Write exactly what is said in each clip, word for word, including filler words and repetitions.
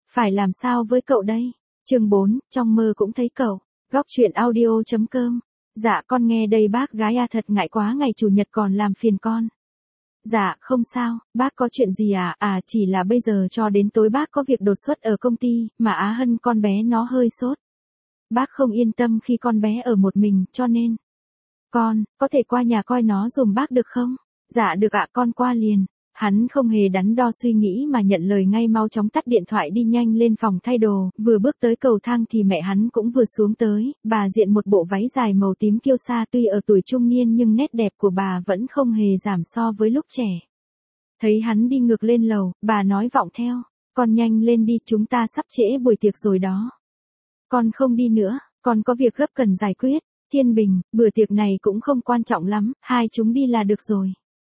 Phải làm sao với cậu đây? Chương bốn, trong mơ cũng thấy cậu. Góc truyện audio chấm com. Dạ con nghe đây bác gái à, thật ngại quá, ngày chủ nhật còn làm phiền con. Dạ không sao, bác có chuyện gì à? À chỉ là bây giờ cho đến tối bác có việc đột xuất ở công ty, mà Á Hân con bé nó hơi sốt. Bác không yên tâm khi con bé ở một mình, cho nên. Con, có thể qua nhà coi nó dùm bác được không? Dạ được ạ, con qua liền. Hắn không hề đắn đo suy nghĩ mà nhận lời ngay, mau chóng tắt điện thoại đi nhanh lên phòng thay đồ, vừa bước tới cầu thang thì mẹ hắn cũng vừa xuống tới, bà diện một bộ váy dài màu tím kiêu sa, tuy ở tuổi trung niên nhưng nét đẹp của bà vẫn không hề giảm so với lúc trẻ. Thấy hắn đi ngược lên lầu, bà nói vọng theo, con nhanh lên đi, chúng ta sắp trễ buổi tiệc rồi đó. Con không đi nữa, con có việc gấp cần giải quyết. Thiên Bình, bữa tiệc này cũng không quan trọng lắm, hai chúng đi là được rồi.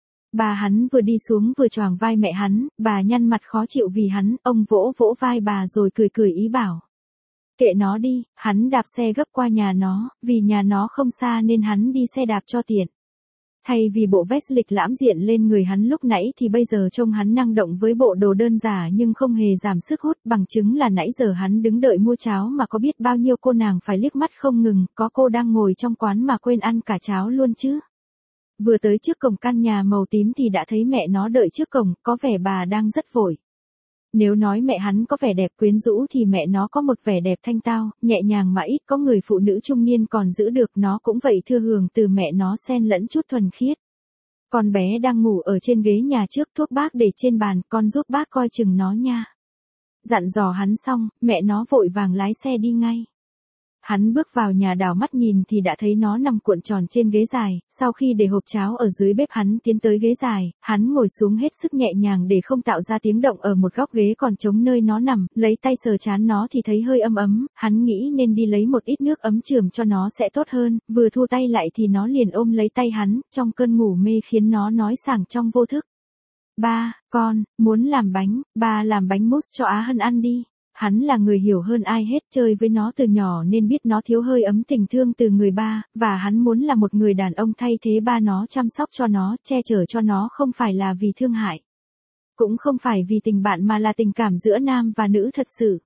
Bà hắn vừa đi xuống vừa choàng vai mẹ hắn, bà nhăn mặt khó chịu vì hắn, ông vỗ vỗ vai bà rồi cười cười ý bảo. Kệ nó đi, hắn đạp xe gấp qua nhà nó, vì nhà nó không xa nên hắn đi xe đạp cho tiện. Thay vì bộ vest lịch lãm diện lên người hắn lúc nãy thì bây giờ trông hắn năng động với bộ đồ đơn giản nhưng không hề giảm sức hút, bằng chứng là nãy giờ hắn đứng đợi mua cháo mà có biết bao nhiêu cô nàng phải liếc mắt không ngừng, có cô đang ngồi trong quán mà quên ăn cả cháo luôn chứ. Vừa tới trước cổng căn nhà màu tím thì đã thấy mẹ nó đợi trước cổng, có vẻ bà đang rất vội. Nếu nói mẹ hắn có vẻ đẹp quyến rũ thì mẹ nó có một vẻ đẹp thanh tao, nhẹ nhàng mà ít có người phụ nữ trung niên còn giữ được, nó cũng vậy, thừa hưởng từ mẹ nó xen lẫn chút thuần khiết. Con bé đang ngủ ở trên ghế nhà trước, thuốc bác để trên bàn, con giúp bác coi chừng nó nha. Dặn dò hắn xong, mẹ nó vội vàng lái xe đi ngay. Hắn bước vào nhà đảo mắt nhìn thì đã thấy nó nằm cuộn tròn trên ghế dài, sau khi để hộp cháo ở dưới bếp hắn tiến tới ghế dài, hắn ngồi xuống hết sức nhẹ nhàng để không tạo ra tiếng động ở một góc ghế còn trống nơi nó nằm, lấy tay sờ trán nó thì thấy hơi ấm ấm, hắn nghĩ nên đi lấy một ít nước ấm chườm cho nó sẽ tốt hơn, vừa thu tay lại thì nó liền ôm lấy tay hắn, trong cơn ngủ mê khiến nó nói sảng trong vô thức. Ba, con, muốn làm bánh, ba làm bánh mousse cho Á Hân ăn đi. Hắn là người hiểu hơn ai hết, chơi với nó từ nhỏ nên biết nó thiếu hơi ấm tình thương từ người ba, và hắn muốn là một người đàn ông thay thế ba nó, chăm sóc cho nó, che chở cho nó, không phải là vì thương hại. Cũng không phải vì tình bạn mà là tình cảm giữa nam và nữ thật sự.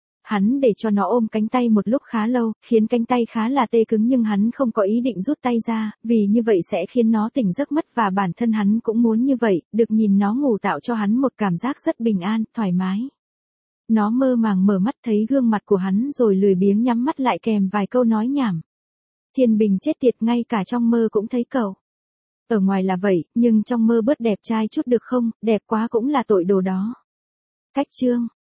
Hắn để cho nó ôm cánh tay một lúc khá lâu, khiến cánh tay khá là tê cứng nhưng hắn không có ý định rút tay ra, vì như vậy sẽ khiến nó tỉnh giấc mất và bản thân hắn cũng muốn như vậy, được nhìn nó ngủ tạo cho hắn một cảm giác rất bình an, thoải mái. Nó mơ màng mở mắt thấy gương mặt của hắn rồi lười biếng nhắm mắt lại kèm vài câu nói nhảm. Thiên Bình chết tiệt, ngay cả trong mơ cũng thấy cậu. Ở ngoài là vậy, nhưng trong mơ bớt đẹp trai chút được không, đẹp quá cũng là tội đồ đó. Cách chương.